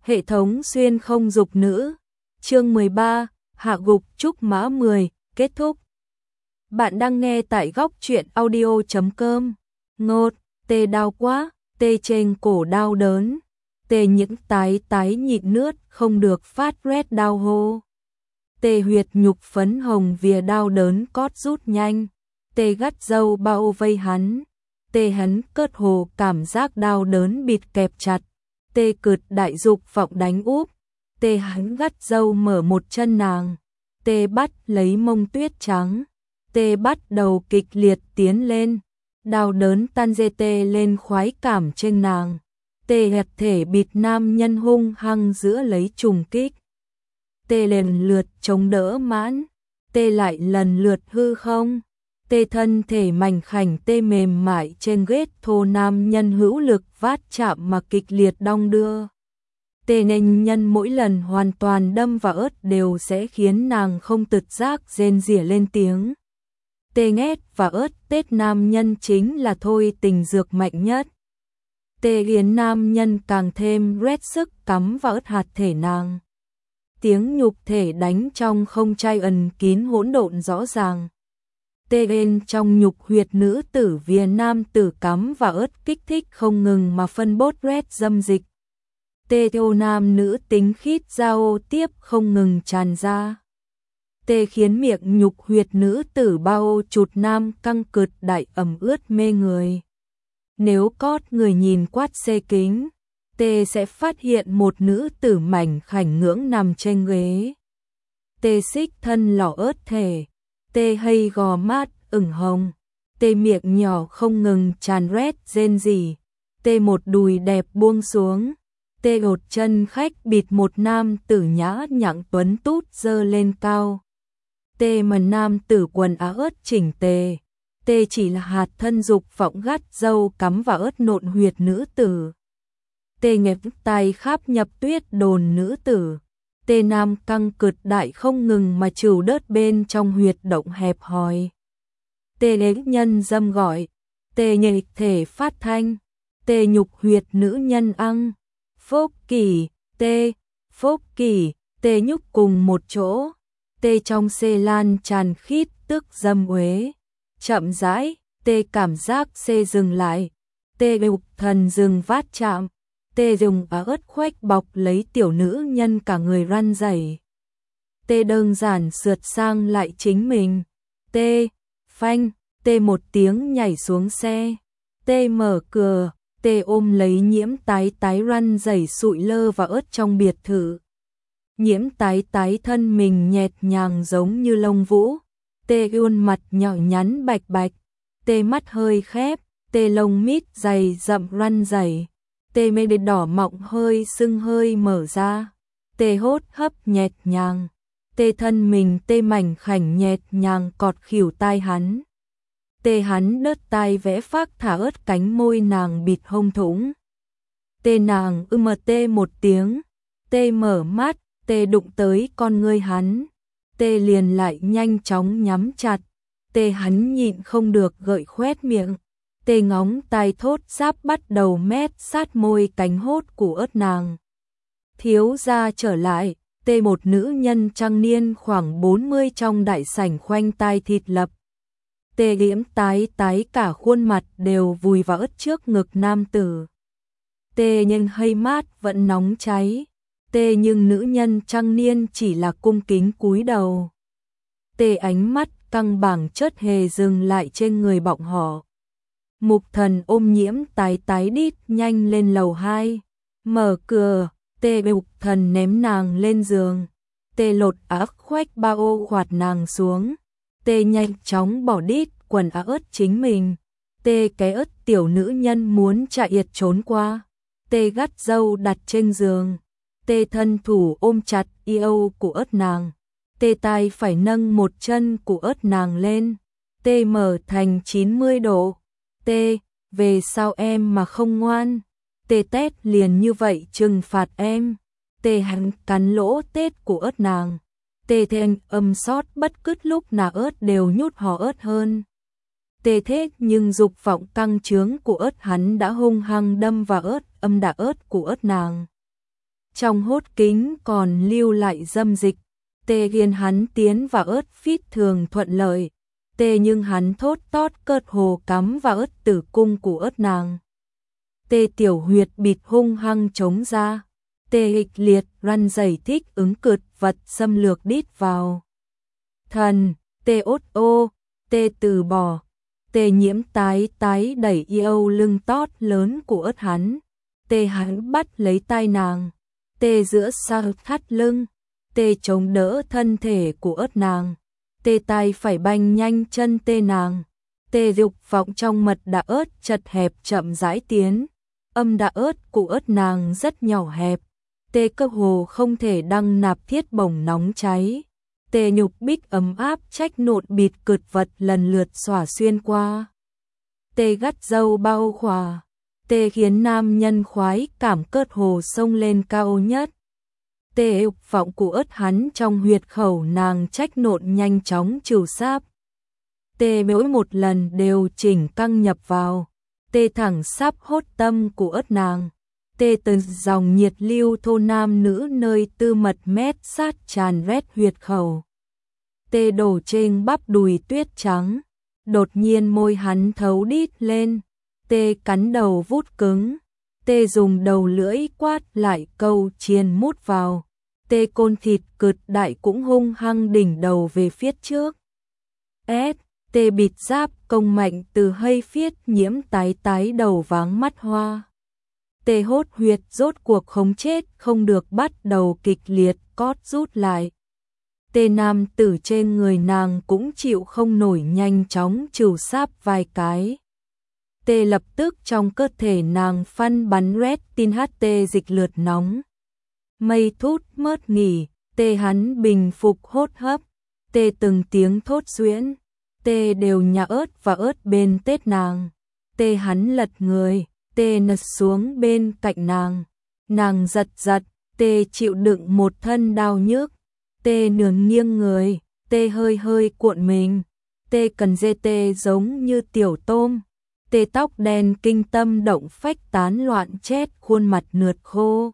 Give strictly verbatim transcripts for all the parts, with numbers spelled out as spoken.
Hệ thống xuyên không dục nữ. Chương mười ba, hạ gục trúc mã mười, kết thúc. Bạn đang nghe tại góc truyện audio chấm com. Ngột, tê đau quá, tê trên cổ đau đớn. Tê những tái tái nhịn nước không được phát rét đau hô. Tê huyệt nhục phấn hồng vía đau đớn cót rút nhanh. Tê gắt dâu bao vây hắn. Tê hắn cất hồ cảm giác đau đớn bịt kẹp chặt. Tê cượt đại dục vọng đánh úp. Tê hắn gắt dâu mở một chân nàng. Tê bắt lấy mông tuyết trắng. Tê bắt đầu kịch liệt tiến lên. Đau đớn tan dê tê lên khoái cảm trên nàng. Tê hẹp thể bịt nam nhân hung hăng giữa lấy trùng kích. Tê lần lượt chống đỡ mãn. Tê lại lần lượt hư không. Tê thân thể mảnh khảnh tê mềm mại trên ghét thô nam nhân hữu lực vát chạm mà kịch liệt đong đưa. Tê nên nhân mỗi lần hoàn toàn đâm vào ớt đều sẽ khiến nàng không tự giác rên rỉ lên tiếng. Tê nghét và ớt tết nam nhân chính là thôi tình dược mạnh nhất. Tê khiến nam nhân càng thêm rét sức cắm vào ớt hạt thể nàng. Tiếng nhục thể đánh trong không chai ẩn kín hỗn độn rõ ràng. Tê bên trong nhục huyệt nữ tử vía nam tử cắm và ớt kích thích không ngừng mà phân bốt rét dâm dịch. Tê tiêu nam nữ tính khít giao tiếp không ngừng tràn ra. Tê khiến miệng nhục huyệt nữ tử bao chụt nam căng cượt đại ẩm ướt mê người. Nếu cót người nhìn quát xê kính, Tê sẽ phát hiện một nữ tử mảnh khảnh ngưỡng nằm trên ghế. Tê xích thân lỏ ớt thể. Tê hay gò mát ửng hồng. Tê miệng nhỏ không ngừng tràn rét rên rỉ. Tê một đùi đẹp buông xuống. Tê gột chân khách bịt một nam tử nhã nhặn tuấn tút dơ lên cao. Tê mà nam tử quần áo ớt chỉnh tề. Tê chỉ là hạt thân dục vọng gắt dâu cắm vào ớt nộn huyệt nữ tử. Tê nghẹp tay khắp nhập tuyết đồn nữ tử. Tê nam căng cượt đại không ngừng mà trừ đớt bên trong huyệt động hẹp hòi. Tê đế nhân dâm gọi. Tê nhạy thể phát thanh. Tê nhục huyệt nữ nhân ăn. Phúc kỳ, tê, phúc kỳ, tê nhúc cùng một chỗ. Tê trong xê lan tràn khít tức dâm uế. Chậm rãi, tê cảm giác xê dừng lại. Tê đục thần dừng vát chạm. Tê dùng á ớt khoách bọc lấy tiểu nữ nhân cả người răn rẩy. Tê đơn giản sượt sang lại chính mình. Tê, phanh, tê một tiếng nhảy xuống xe. Tê mở cửa, tê ôm lấy nhiễm tái tái răn rẩy sụi lơ và ớt trong biệt thự. Nhiễm tái tái thân mình nhẹt nhàng giống như lông vũ. Tê khuôn mặt nhỏ nhắn bạch bạch. Tê mắt hơi khép, tê lông mít dày rậm răn rẩy. Tê mê đệt đỏ mọng hơi sưng hơi mở ra. Tê hốt hấp nhẹt nhàng. Tê thân mình tê mảnh khảnh nhẹt nhàng cọt khỉu tai hắn. Tê hắn đớt tai vẽ phác thả ớt cánh môi nàng bịt hông thủng. Tê nàng ư mờ tê một tiếng. Tê mở mắt, tê đụng tới con ngươi hắn. Tê liền lại nhanh chóng nhắm chặt. Tê hắn nhịn không được gợi khoét miệng. Tê ngóng tai thốt giáp bắt đầu mét sát môi cánh hốt của ớt nàng. Thiếu gia trở lại, tê một nữ nhân trăng niên khoảng bốn mươi trong đại sảnh khoanh tai thịt lập. Tê liễm tái tái cả khuôn mặt đều vùi vào ớt trước ngực nam tử. Tê nhưng hơi mát vẫn nóng cháy. Tê nhưng nữ nhân trăng niên chỉ là cung kính cúi đầu. Tê ánh mắt căng bảng chớt hề dừng lại trên người bọn họ. Mục thần ôm nhiễm tái tái đít nhanh lên lầu hai. Mở cửa, tê mục thần ném nàng lên giường. Tê lột áo khoách ba ô khoạt nàng xuống. Tê nhanh chóng bỏ đít quần áo ớt chính mình. Tê cái ớt tiểu nữ nhân muốn chạy yệt trốn qua. Tê gắt dâu đặt trên giường. Tê thân thủ ôm chặt yêu của ớt nàng. Tê tay phải nâng một chân của ớt nàng lên. Tê mở thành chín mươi độ. Tê, về sao em mà không ngoan? Tê tét liền như vậy trừng phạt em. Tê hắn cắn lỗ tết của ớt nàng. Tê thanh âm sót bất cứ lúc nào ớt đều nhút hò ớt hơn. Tê thế nhưng dục vọng căng trướng của ớt hắn đã hung hăng đâm vào ớt âm đà ớt của ớt nàng. trong hốt kính còn lưu lại dâm dịch. Tê khiến hắn tiến vào ớt phít thường thuận lợi. Tê nhưng hắn thốt tót cợt hồ cắm vào ớt tử cung của ớt nàng. Tê tiểu huyệt bịt hung hăng chống ra. Tê hịch liệt răn rẩy thích ứng cực vật xâm lược đít vào. Thần, tê ốt ô, tê từ bỏ. Tê nhiễm tái tái đẩy yêu lưng tót lớn của ớt hắn. Tê hắn bắt lấy tay nàng. Tê giữa sao thắt lưng. Tê chống đỡ thân thể của ớt nàng. Tê tay phải banh nhanh chân tê nàng. Tê dục vọng trong mật đạ ớt chật hẹp chậm rãi tiến. Âm đạ ớt của ớt nàng rất nhỏ hẹp. Tê cơ hồ không thể đăng nạp thiết bổng nóng cháy. Tê nhục bích ấm áp trách nộn bịt cực vật lần lượt xỏa xuyên qua. Tê gắt dâu bao khỏa. Tê khiến nam nhân khoái cảm cợt hồ sông lên cao nhất. Tê dục vọng của ớt hắn trong huyệt khẩu nàng trách nộn nhanh chóng trừ sáp. Tê mỗi một lần đều chỉnh căng nhập vào. Tê thẳng sáp hốt tâm của ớt nàng. Tê từng dòng nhiệt lưu thô nam nữ nơi tư mật mét sát tràn rét huyệt khẩu. Tê đổ trên bắp đùi tuyết trắng. Đột nhiên môi hắn thấu đít lên. Tê cắn đầu vút cứng. Tê dùng đầu lưỡi quát lại câu chiên mút vào. Tê côn thịt cực đại cũng hung hăng đỉnh đầu về phía trước. S. Tê bịt giáp công mạnh từ hơi phiết nhiễm tái tái đầu váng mắt hoa. Tê hốt huyệt rốt cuộc không chết không được bắt đầu kịch liệt cót rút lại. Tê nam tử trên người nàng cũng chịu không nổi nhanh chóng trừ sáp vài cái. Tê lập tức trong cơ thể nàng phân bắn red tin hát tê dịch lượt nóng. Mây thút mớt nghỉ, tê hắn bình phục hốt hấp. Tê từng tiếng thốt duyễn. Tê đều nhà ớt và ớt bên tết nàng. Tê hắn lật người. Tê nật xuống bên cạnh nàng. Nàng giật giật. Tê chịu đựng một thân đau nhức. Tê nườn nghiêng người. Tê hơi hơi cuộn mình. Tê cần dê tê giống như tiểu tôm. Tê tóc đen kinh tâm động phách tán loạn chết khuôn mặt nượt khô.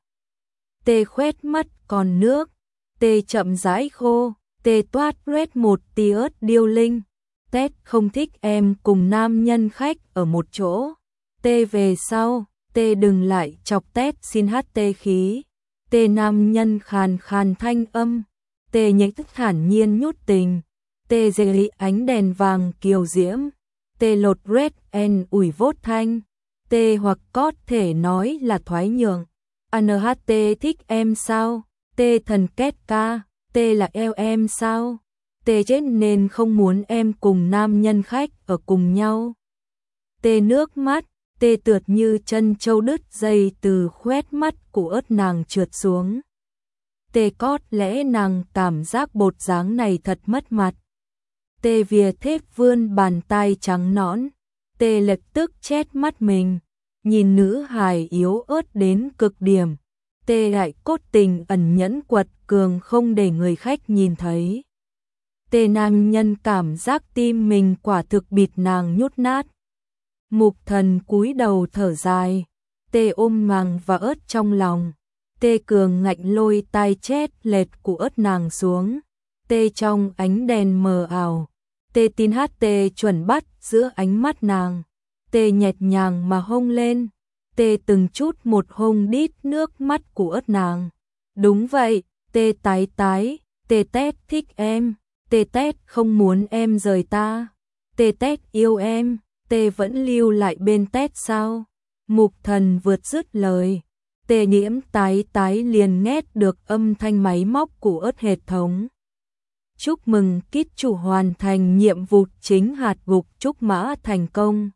Tê khoét mắt còn nước. Tê chậm rãi khô. Tê toát rét một tí ớt điêu linh. Tết không thích em cùng nam nhân khách ở một chỗ. Tê về sau. Tê đừng lại chọc Tết xin hát tê khí. Tê nam nhân khàn khàn thanh âm. Tê nhếch tức thản nhiên nhút tình. Tê dê lý ánh đèn vàng kiều diễm. Tê lột red en ủi vốt thanh. Tê hoặc có thể nói là thoái nhượng. a en hát tê thích em sao? Tê thần kết ca. Tê là eo em sao? Tê chết nên không muốn em cùng nam nhân khách ở cùng nhau. Tê nước mắt. Tê tượt như chân châu đứt dây từ khoét mắt của ớt nàng trượt xuống. Tê cót lẽ nàng cảm giác bột dáng này thật mất mặt. Tê vìa thép vươn bàn tay trắng nõn. Tê lập tức chét mắt mình. Nhìn nữ hài yếu ớt đến cực điểm. Tê lại cốt tình ẩn nhẫn quật cường không để người khách nhìn thấy. Tê nam nhân cảm giác tim mình quả thực bịt nàng nhút nát. Mục thần cúi đầu thở dài. Tê ôm màng và ớt trong lòng. Tê cường ngạnh lôi tai chét lệch của ớt nàng xuống. Tê trong ánh đèn mờ ảo. Tê tin hát tê chuẩn bắt giữa ánh mắt nàng. Tê nhẹt nhàng mà hông lên. Tê từng chút một hông đít nước mắt của ớt nàng. Đúng vậy, tê tái tái. Tê tét thích em. Tê tét không muốn em rời ta. Tê tét yêu em. Tê vẫn lưu lại bên tét sao? Mục thần vượt dứt lời. Tê nhiễm tái tái liền nghe được âm thanh máy móc của ớt hệ thống. Chúc mừng kít chủ hoàn thành nhiệm vụ chính hạt gục trúc mã thành công.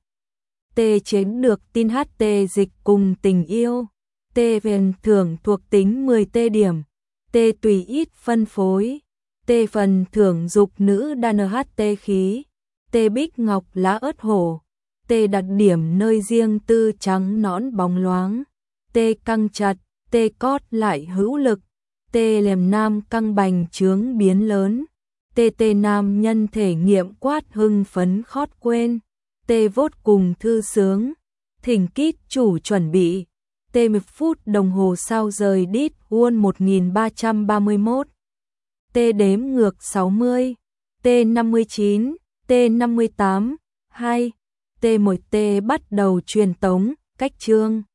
Tê chiếm được tin hát tê dịch cùng tình yêu. Tê về thưởng thuộc tính mười tê điểm. Tê tùy ít phân phối. Tê phần thưởng dục nữ đan hát tê khí. Tê bích ngọc lá ớt hổ. Tê đặt điểm nơi riêng tư trắng nõn bóng loáng. Tê căng chặt. Tê cót lại hữu lực. Tê lèm nam căng bành trướng biến lớn. Tê tê nam nhân thể nghiệm quát hưng phấn khót quên. Tê vốt cùng thư sướng. Thỉnh kít chủ chuẩn bị. T một phút đồng hồ sau rời đít Won một nghìn ba trăm ba mươi mốt. T đếm ngược sáu mươi. T năm mươi chín. T năm mươi tám. hai. T một T bắt đầu truyền tống, cách chương.